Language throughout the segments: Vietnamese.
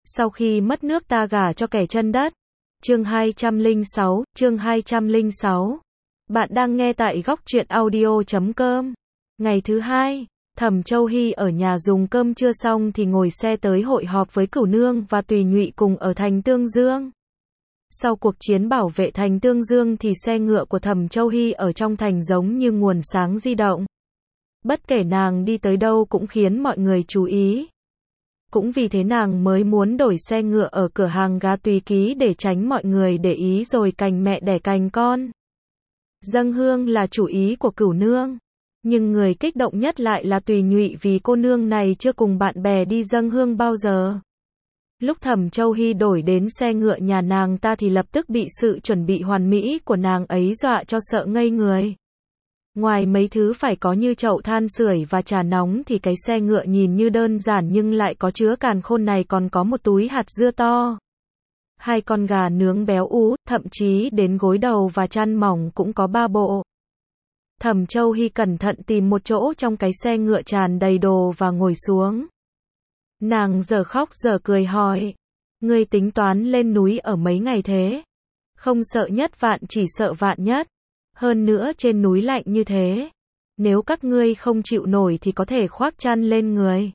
Sau khi mất nước ta gả cho kẻ chân đất. Chương 206, chương 206. Bạn đang nghe tại góc truyện audio.com. Ngày thứ hai, Thẩm Châu Hy ở nhà dùng cơm trưa xong thì ngồi xe tới hội họp với Cửu Nương và Tùy Nhụy cùng ở thành Tương Dương. Sau cuộc chiến bảo vệ thành Tương Dương thì xe ngựa của Thẩm Châu Hy ở trong thành giống như nguồn sáng di động. Bất kể nàng đi tới đâu cũng khiến mọi người chú ý. Cũng vì thế nàng mới muốn đổi xe ngựa ở cửa hàng gà Tùy Ký để tránh mọi người để ý rồi cành mẹ đẻ cành con. Dâng hương là chủ ý của Cửu Nương, nhưng người kích động nhất lại là Tùy Nhụy vì cô nương này chưa cùng bạn bè đi dâng hương bao giờ. Lúc Thẩm Châu Hy đổi đến xe ngựa nhà nàng ta thì lập tức bị sự chuẩn bị hoàn mỹ của nàng ấy dọa cho sợ ngây người. Ngoài mấy thứ phải có như chậu than sưởi và trà nóng thì cái xe ngựa nhìn như đơn giản nhưng lại có chứa càn khôn này còn có một túi hạt dưa to. 2 con gà nướng béo ú, thậm chí đến gối đầu và chăn mỏng cũng có 3 bộ. Thẩm Châu Hy cẩn thận tìm một chỗ trong cái xe ngựa tràn đầy đồ và ngồi xuống. Nàng giờ khóc giờ cười hỏi, ngươi tính toán lên núi ở mấy ngày thế? Không sợ nhất vạn chỉ sợ vạn nhất. Hơn nữa trên núi lạnh như thế, nếu các ngươi không chịu nổi thì có thể khoác chăn lên người.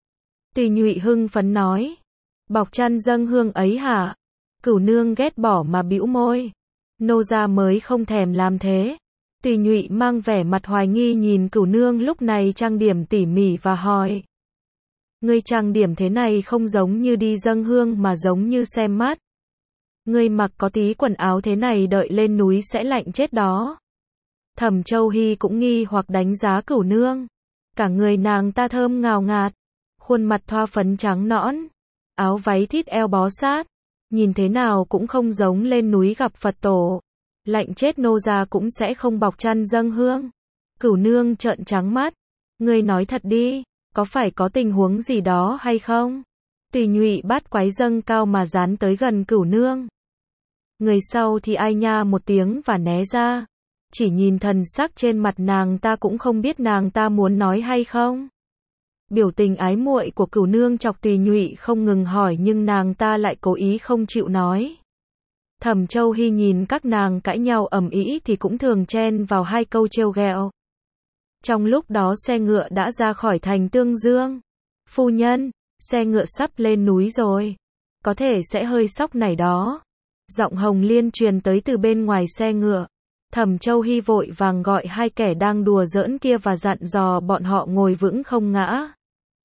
Tùy Nhụy hưng phấn nói, bọc chăn dâng hương ấy hả? Cửu Nương ghét bỏ mà bĩu môi, nô gia mới không thèm làm thế. Tùy Nhụy mang vẻ mặt hoài nghi nhìn Cửu Nương lúc này trang điểm tỉ mỉ và hỏi, ngươi trang điểm thế này không giống như đi dâng hương mà giống như xem mắt. Ngươi mặc có tí quần áo thế này đợi lên núi sẽ lạnh chết đó. Thẩm Châu Hy cũng nghi hoặc đánh giá Cửu Nương. Cả người nàng ta thơm ngào ngạt, khuôn mặt thoa phấn trắng nõn, áo váy thít eo bó sát, nhìn thế nào cũng không giống lên núi gặp Phật tổ. Lạnh chết nô gia cũng sẽ không bọc chăn dâng hương. Cửu Nương trợn trắng mắt, ngươi nói thật đi, có phải có tình huống gì đó hay không? Tùy Nhụy bát quái dâng cao mà dán tới gần Cửu Nương. Người sau thì ai nha một tiếng và né ra. Chỉ nhìn thần sắc trên mặt nàng ta cũng không biết nàng ta muốn nói hay không. Biểu tình ái muội của Cửu Nương chọc Tùy Nhụy không ngừng hỏi nhưng nàng ta lại cố ý không chịu nói. Thẩm Châu Hy nhìn các nàng cãi nhau ầm ĩ thì cũng thường chen vào 2 câu trêu ghẹo. Trong lúc đó xe ngựa đã ra khỏi thành Tương Dương. Phu nhân, xe ngựa sắp lên núi rồi. Có thể sẽ hơi sóc này đó. Giọng Hồng Liên truyền tới từ bên ngoài xe ngựa. Thẩm Châu Hy vội vàng gọi 2 kẻ đang đùa giỡn kia và dặn dò bọn họ ngồi vững không ngã.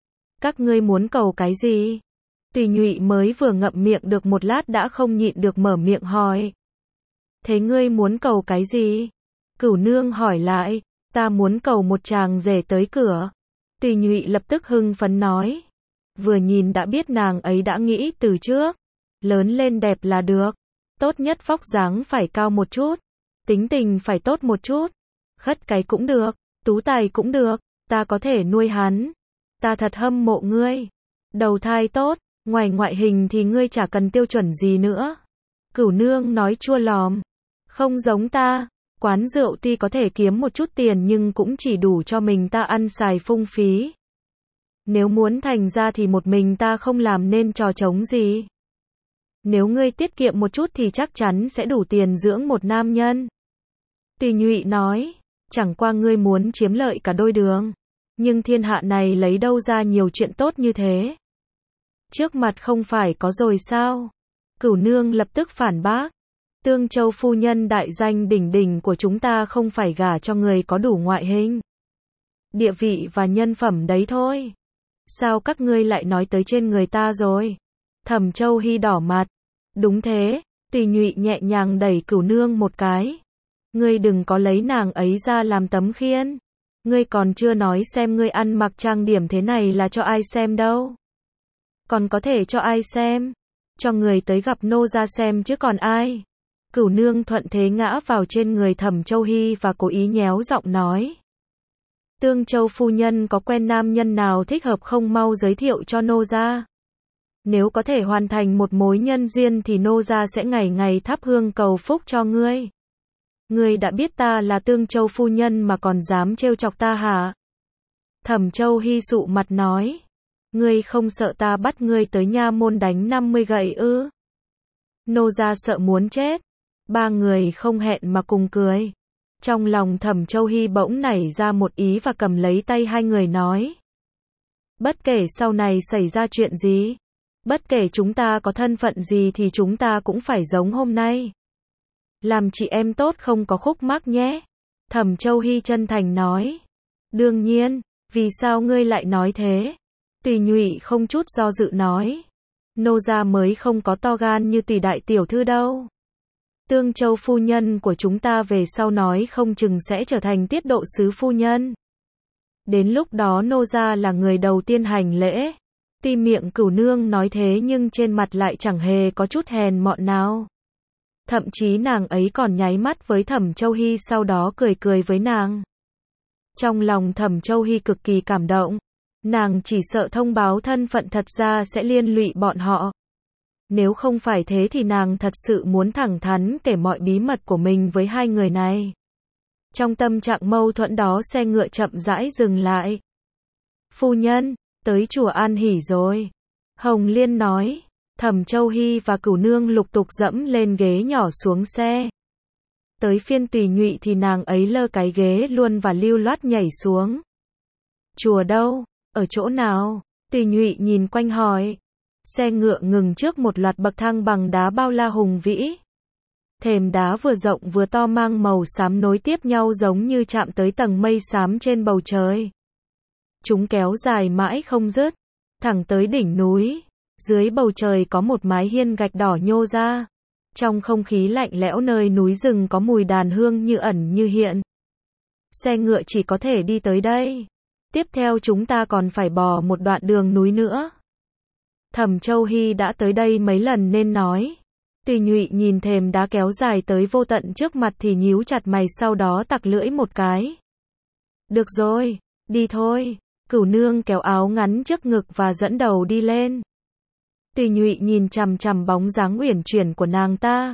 Các ngươi muốn cầu cái gì? Tùy Nhụy mới vừa ngậm miệng được một lát đã không nhịn được mở miệng hỏi. Thế ngươi muốn cầu cái gì? Cửu Nương hỏi lại, ta muốn cầu một chàng rể tới cửa. Tùy Nhụy lập tức hưng phấn nói. Vừa nhìn đã biết nàng ấy đã nghĩ từ trước. Lớn lên đẹp là được. Tốt nhất vóc dáng phải cao một chút. Tính tình phải tốt một chút. Khất cái cũng được. Tú tài cũng được. Ta có thể nuôi hắn. Ta thật hâm mộ ngươi. Đầu thai tốt. Ngoài ngoại hình thì ngươi chả cần tiêu chuẩn gì nữa. Cửu Nương nói chua lòm. Không giống ta. Quán rượu tuy có thể kiếm một chút tiền nhưng cũng chỉ đủ cho mình ta ăn xài phung phí. Nếu muốn thành ra thì một mình ta không làm nên trò trống gì. Nếu ngươi tiết kiệm một chút thì chắc chắn sẽ đủ tiền dưỡng một nam nhân. Tùy Nhụy nói, chẳng qua ngươi muốn chiếm lợi cả đôi đường. Nhưng thiên hạ này lấy đâu ra nhiều chuyện tốt như thế? Trước mặt không phải có rồi sao? Cửu Nương lập tức phản bác. Tương Châu phu nhân đại danh đỉnh đỉnh của chúng ta không phải gả cho người có đủ ngoại hình, địa vị và nhân phẩm đấy thôi. Sao các ngươi lại nói tới trên người ta rồi? Thẩm Châu Hy đỏ mặt. Đúng thế, Tùy Nhụy nhẹ nhàng đẩy Cửu Nương một cái. Ngươi đừng có lấy nàng ấy ra làm tấm khiên. Ngươi còn chưa nói xem ngươi ăn mặc trang điểm thế này là cho ai xem đâu. Còn có thể cho ai xem? Cho người tới gặp nô gia xem chứ còn ai. Cửu Nương thuận thế ngã vào trên người Thẩm Châu Hy và cố ý nhéo giọng nói. Tương Châu phu nhân có quen nam nhân nào thích hợp không mau giới thiệu cho nô gia. Nếu có thể hoàn thành một mối nhân duyên thì nô gia sẽ ngày ngày thắp hương cầu phúc cho ngươi. Ngươi đã biết ta là Tương Châu phu nhân mà còn dám trêu chọc ta hả? Thẩm Châu Hy sụ mặt nói. Ngươi không sợ ta bắt ngươi tới nha môn đánh 50 gậy ư? Nô gia sợ muốn chết. Ba người không hẹn mà cùng cười. Trong lòng Thẩm Châu Hy bỗng nảy ra một ý và cầm lấy tay hai người nói. Bất kể sau này xảy ra chuyện gì, bất kể chúng ta có thân phận gì thì chúng ta cũng phải giống hôm nay. Làm chị em tốt không có khúc mắc nhé. Thẩm Châu Hy chân thành nói. Đương nhiên, vì sao ngươi lại nói thế? Tùy Nhụy không chút do dự nói. Nô gia mới không có to gan như Tùy đại tiểu thư đâu. Tương Châu phu nhân của chúng ta về sau nói không chừng sẽ trở thành Tiết Độ sứ phu nhân. Đến lúc đó nô gia là người đầu tiên hành lễ. Tuy miệng Cửu nương nói thế nhưng trên mặt lại chẳng hề có chút hèn mọn nào. Thậm chí nàng ấy còn nháy mắt với Thẩm Châu Hy sau đó cười cười với nàng. Trong lòng Thẩm Châu Hy cực kỳ cảm động. Nàng chỉ sợ thông báo thân phận thật ra sẽ liên lụy bọn họ. Nếu không phải thế thì nàng thật sự muốn thẳng thắn kể mọi bí mật của mình với hai người này. Trong tâm trạng mâu thuẫn đó xe ngựa chậm rãi dừng lại. Phu nhân, tới chùa An Hỷ rồi. Hồng Liên nói. Thẩm Châu Hy và Cửu nương lục tục dẫm lên ghế nhỏ xuống xe. Tới phiên Tùy Nhụy thì nàng ấy lơ cái ghế luôn và lưu loát nhảy xuống. Chùa đâu? Ở chỗ nào? Tùy Nhụy nhìn quanh hỏi. Xe ngựa ngừng trước một loạt bậc thang bằng đá bao la hùng vĩ. Thềm đá vừa rộng vừa to mang màu xám nối tiếp nhau giống như chạm tới tầng mây xám trên bầu trời. Chúng kéo dài mãi không dứt, thẳng tới đỉnh núi. Dưới bầu trời có một mái hiên gạch đỏ nhô ra. Trong không khí lạnh lẽo nơi núi rừng có mùi đàn hương như ẩn như hiện. Xe ngựa chỉ có thể đi tới đây. Tiếp theo chúng ta còn phải bò một đoạn đường núi nữa. Thẩm Châu Hy đã tới đây mấy lần nên nói. Tùy Nhụy nhìn thềm đá kéo dài tới vô tận trước mặt thì nhíu chặt mày sau đó tặc lưỡi một cái. Được rồi, đi thôi. Cửu nương kéo áo ngắn trước ngực và dẫn đầu đi lên. Tùy Nhụy nhìn chằm chằm bóng dáng uyển chuyển của nàng ta.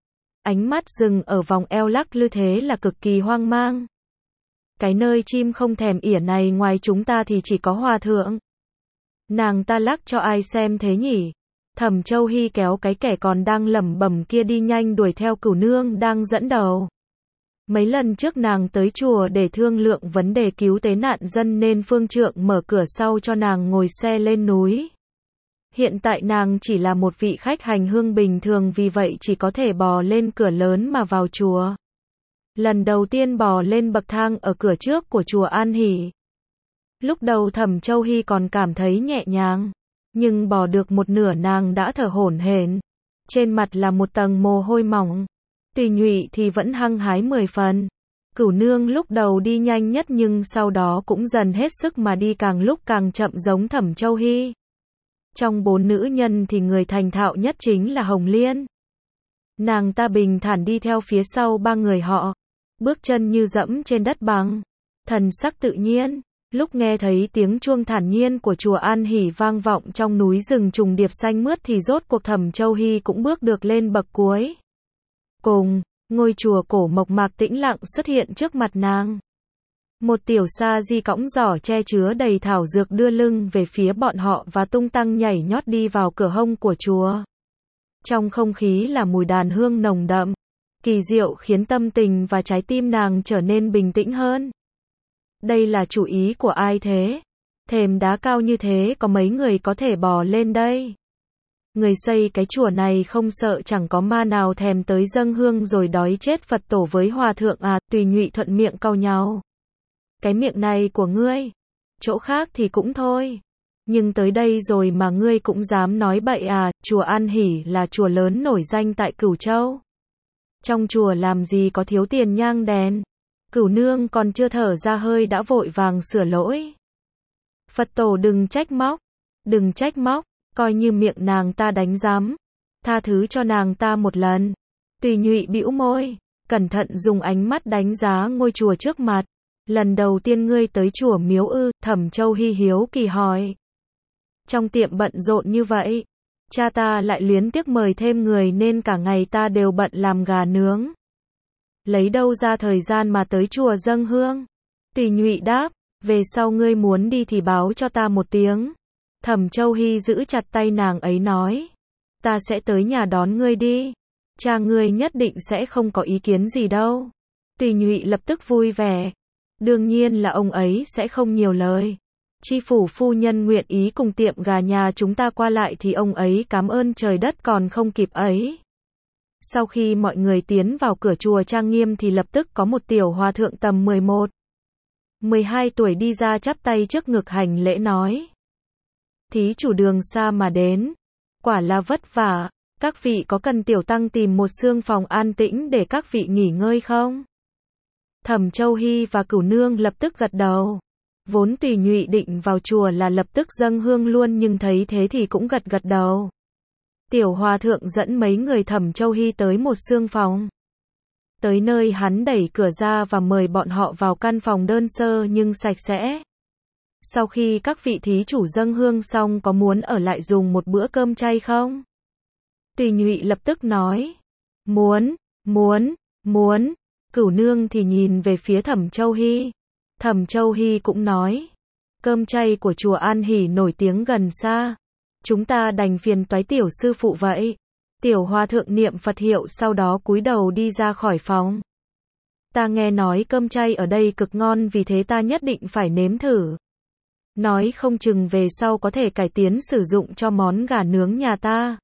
Ánh mắt dừng ở vòng eo lắc lư thế là cực kỳ hoang mang. Cái nơi chim không thèm ỉa này ngoài chúng ta thì chỉ có hòa thượng. Nàng ta lắc cho ai xem thế nhỉ? Thẩm Châu Hy kéo cái kẻ còn đang lẩm bẩm kia đi nhanh đuổi theo Cửu nương đang dẫn đầu. Mấy lần trước nàng tới chùa để thương lượng vấn đề cứu tế nạn dân nên phương trượng mở cửa sau cho nàng ngồi xe lên núi. Hiện tại nàng chỉ là một vị khách hành hương bình thường vì vậy chỉ có thể bò lên cửa lớn mà vào chùa. Lần đầu tiên bò lên bậc thang ở cửa trước của chùa An Hỷ. Lúc đầu Thẩm Châu Hy còn cảm thấy nhẹ nhàng, nhưng bò được một nửa nàng đã thở hổn hển. Trên mặt là một tầng mồ hôi mỏng. Tùy Nhụy thì vẫn hăng hái 10 phần. Cửu nương lúc đầu đi nhanh nhất nhưng sau đó cũng dần hết sức mà đi càng lúc càng chậm giống Thẩm Châu Hy. Trong 4 nữ nhân thì người thành thạo nhất chính là Hồng Liên. Nàng ta bình thản đi theo phía sau ba người họ, bước chân như dẫm trên đất bằng, thần sắc tự nhiên. Lúc nghe thấy tiếng chuông thản nhiên của chùa An Hỷ vang vọng trong núi rừng trùng điệp xanh mướt thì rốt cuộc Thẩm Châu Hy cũng bước được lên bậc cuối. Cùng, ngôi chùa cổ mộc mạc tĩnh lặng xuất hiện trước mặt nàng. Một tiểu sa di cõng giỏ che chứa đầy thảo dược đưa lưng về phía bọn họ và tung tăng nhảy nhót đi vào cửa hông của chùa. Trong không khí là mùi đàn hương nồng đậm, kỳ diệu khiến tâm tình và trái tim nàng trở nên bình tĩnh hơn. Đây là chủ ý của ai thế? Thềm đá cao như thế có mấy người có thể bò lên đây? Người xây cái chùa này không sợ chẳng có ma nào thèm tới dâng hương rồi đói chết Phật tổ với hòa thượng à? Tùy Nhụy thuận miệng cau nhàu. Cái miệng này của ngươi, chỗ khác thì cũng thôi. Nhưng tới đây rồi mà ngươi cũng dám nói bậy à? Chùa An Hỷ là chùa lớn nổi danh tại Cửu Châu. Trong chùa làm gì có thiếu tiền nhang đèn. Cửu nương còn chưa thở ra hơi đã vội vàng sửa lỗi. Phật tổ đừng trách móc. Đừng trách móc, coi như miệng nàng ta đánh giám. Tha thứ cho nàng ta một lần. Tùy Nhụy bĩu môi, cẩn thận dùng ánh mắt đánh giá ngôi chùa trước mặt. Lần đầu tiên ngươi tới chùa miếu ư? Thẩm Châu Hy hiếu kỳ hỏi. Trong tiệm bận rộn như vậy, cha ta lại luyến tiếc mời thêm người nên cả ngày ta đều bận làm gà nướng. Lấy đâu ra thời gian mà tới chùa dâng hương? Tùy Nhụy đáp, về sau ngươi muốn đi thì báo cho ta một tiếng. Thẩm Châu Hy giữ chặt tay nàng ấy nói. Ta sẽ tới nhà đón ngươi đi. Cha ngươi nhất định sẽ không có ý kiến gì đâu. Tùy Nhụy lập tức vui vẻ. Đương nhiên là ông ấy sẽ không nhiều lời. Chi phủ phu nhân nguyện ý cùng tiệm gà nhà chúng ta qua lại thì ông ấy cảm ơn trời đất còn không kịp ấy. Sau khi mọi người tiến vào cửa chùa trang nghiêm thì lập tức có một tiểu hòa thượng tầm 11, 12 tuổi đi ra chắp tay trước ngực hành lễ nói. Thí chủ đường xa mà đến, quả là vất vả, các vị có cần tiểu tăng tìm một xương phòng an tĩnh để các vị nghỉ ngơi không? Thẩm Châu Hy và Cửu Nương lập tức gật đầu. Vốn Tùy Nhụy định vào chùa là lập tức dâng hương luôn nhưng thấy thế thì cũng gật gật đầu. Tiểu hòa thượng dẫn mấy người Thẩm Châu Hy tới một xương phòng. Tới nơi hắn đẩy cửa ra và mời bọn họ vào căn phòng đơn sơ nhưng sạch sẽ. Sau khi các vị thí chủ dâng hương xong có muốn ở lại dùng một bữa cơm chay không? Tùy Nhụy lập tức nói. Muốn. Cửu Nương thì nhìn về phía Thẩm Châu Hy. Thẩm Châu Hy cũng nói. Cơm chay của chùa An Hỷ nổi tiếng gần xa. Chúng ta đành phiền toái tiểu sư phụ vậy. Tiểu hòa thượng niệm Phật hiệu sau đó cúi đầu đi ra khỏi phòng. Ta nghe nói cơm chay ở đây cực ngon vì thế ta nhất định phải nếm thử. Nói không chừng về sau có thể cải tiến sử dụng cho món gà nướng nhà ta.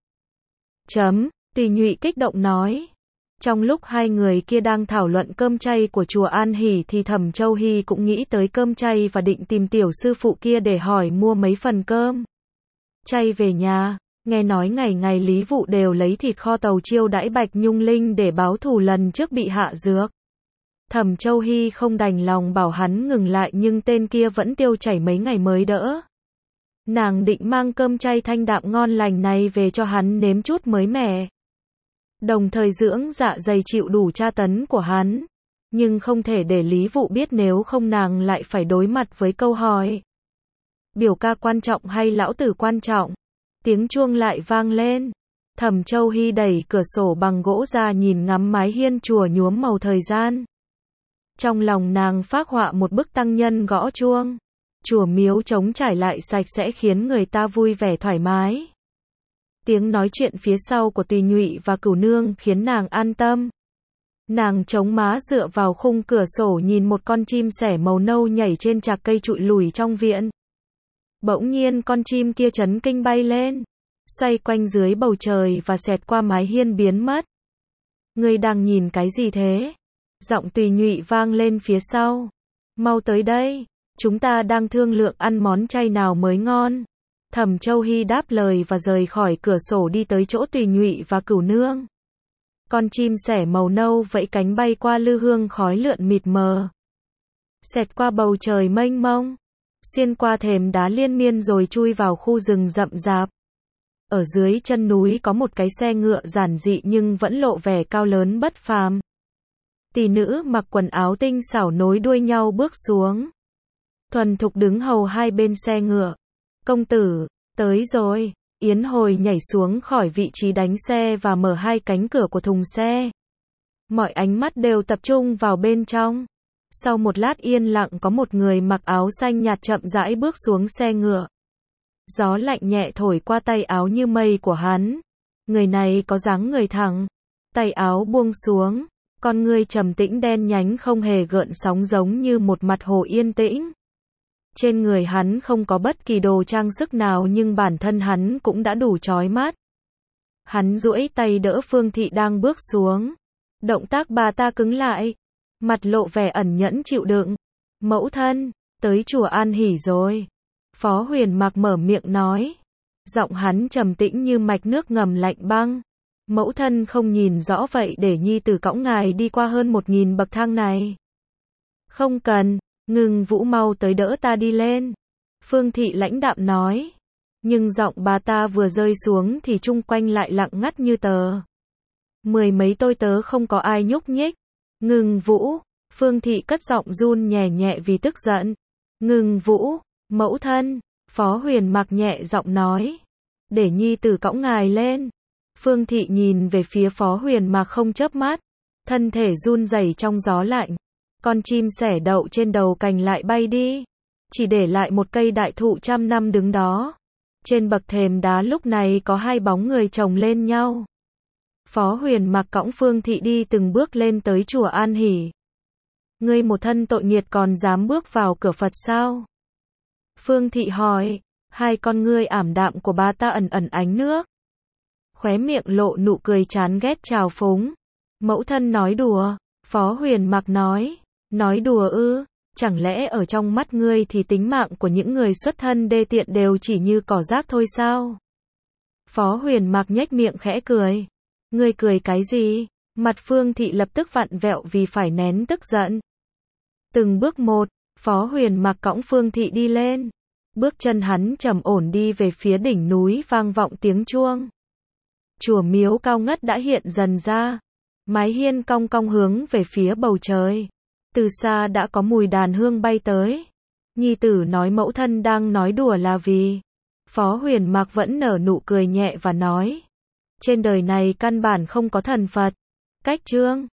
Tùy Nhụy kích động nói. Trong lúc hai người kia đang thảo luận cơm chay của chùa An Hỷ thì Thẩm Châu Hy cũng nghĩ tới cơm chay và định tìm tiểu sư phụ kia để hỏi mua mấy phần cơm chay về nhà. Nghe nói ngày ngày Lý Vụ đều lấy thịt kho tàu chiêu đãi Bạch Nhung Linh để báo thù lần trước bị hạ dược. Thẩm Châu Hy không đành lòng bảo hắn ngừng lại nhưng tên kia vẫn tiêu chảy mấy ngày mới đỡ. Nàng định mang cơm chay thanh đạm ngon lành này về cho hắn nếm chút mới mẻ. Đồng thời dưỡng dạ dày chịu đủ tra tấn của hắn. Nhưng không thể để Lý Vụ biết nếu không nàng lại phải đối mặt với câu hỏi. Biểu ca quan trọng hay lão tử quan trọng? Tiếng chuông lại vang lên. Thẩm Châu Hy đẩy cửa sổ bằng gỗ ra nhìn ngắm mái hiên chùa nhuốm màu thời gian. Trong lòng nàng phác họa một bức tăng nhân gõ chuông. Chùa miếu trống trải lại sạch sẽ khiến người ta vui vẻ thoải mái. Tiếng nói chuyện phía sau của Tùy Nhụy và Cửu Nương khiến nàng an tâm. Nàng chống má dựa vào khung cửa sổ nhìn một con chim sẻ màu nâu nhảy trên trạc cây trụi lùi trong viện. Bỗng nhiên con chim kia chấn kinh bay lên, xoay quanh dưới bầu trời và xẹt qua mái hiên biến mất. Ngươi đang nhìn cái gì thế? Giọng Tùy Nhụy vang lên phía sau. Mau tới đây, chúng ta đang thương lượng ăn món chay nào mới ngon. Thẩm Châu Hy đáp lời và rời khỏi cửa sổ đi tới chỗ Tùy Nhụy và Cửu Nương. Con chim sẻ màu nâu vẫy cánh bay qua lư hương khói lượn mịt mờ, xẹt qua bầu trời mênh mông, xuyên qua thềm đá liên miên rồi chui vào khu rừng rậm rạp. Ở dưới chân núi có một cái xe ngựa giản dị nhưng vẫn lộ vẻ cao lớn bất phàm. Tỷ nữ mặc quần áo tinh xảo nối đuôi nhau bước xuống, thuần thục đứng hầu hai bên xe ngựa. Công tử, tới rồi. Yến Hồi nhảy xuống khỏi vị trí đánh xe và mở hai cánh cửa của thùng xe. Mọi ánh mắt đều tập trung vào bên trong. Sau một lát yên lặng có một người mặc áo xanh nhạt chậm rãi bước xuống xe ngựa. Gió lạnh nhẹ thổi qua tay áo như mây của hắn. Người này có dáng người thẳng, tay áo buông xuống, con ngươi trầm tĩnh đen nhánh không hề gợn sóng giống như một mặt hồ yên tĩnh. Trên người hắn không có bất kỳ đồ trang sức nào nhưng bản thân hắn cũng đã đủ chói mắt. Hắn duỗi tay đỡ Phương Thị đang bước xuống. Động tác bà ta cứng lại, mặt lộ vẻ ẩn nhẫn chịu đựng. Mẫu thân, tới chùa An Hỷ rồi. Phó Huyền Mạc mở miệng nói. Giọng hắn trầm tĩnh như mạch nước ngầm lạnh băng. Mẫu thân không nhìn rõ vậy để nhi tử cõng ngài đi qua hơn 1000 bậc thang này. Không cần. Ngưng Vũ mau tới đỡ ta đi lên. Phương Thị lãnh đạm nói. Nhưng giọng bà ta vừa rơi xuống thì chung quanh lại lặng ngắt như tờ. Mười mấy tôi tớ không có ai nhúc nhích. Ngưng Vũ. Phương Thị cất giọng run nhẹ nhẹ vì tức giận. Ngưng Vũ, mẫu thân. Phó Huyền Mạc nhẹ giọng nói. Để nhi tử cõng ngài lên. Phương Thị nhìn về phía Phó Huyền Mạc không chớp mắt. Thân thể run rẩy trong gió lạnh. Con chim sẻ đậu trên đầu cành lại bay đi, chỉ để lại một cây đại thụ trăm năm đứng đó. Trên bậc thềm đá lúc này có hai bóng người chồng lên nhau. Phó Huyền Mặc cõng Phương Thị đi từng bước lên tới chùa An Hỷ. Ngươi một thân tội nghiệt còn dám bước vào cửa Phật sao? Phương Thị hỏi, hai con ngươi ảm đạm của bà ta ẩn ẩn ánh nước. Khóe miệng lộ nụ cười chán ghét trào phúng. Mẫu thân nói đùa, Phó Huyền Mặc nói đùa ư, chẳng lẽ ở trong mắt ngươi thì tính mạng của những người xuất thân đê tiện đều chỉ như cỏ rác thôi sao? Phó Huyền Mặc nhếch miệng khẽ cười. Ngươi cười cái gì? Mặt Phương Thị lập tức vặn vẹo vì phải nén tức giận. Từng bước một, Phó Huyền Mặc cõng Phương Thị đi lên. Bước chân hắn trầm ổn đi về phía đỉnh núi vang vọng tiếng chuông. Chùa miếu cao ngất đã hiện dần ra. Mái hiên cong cong hướng về phía bầu trời. Từ xa đã có mùi đàn hương bay tới. Nhi tử nói mẫu thân đang nói đùa là vì. Phó Huyền Mặc vẫn nở nụ cười nhẹ và nói. Trên đời này căn bản không có thần Phật. Cách chương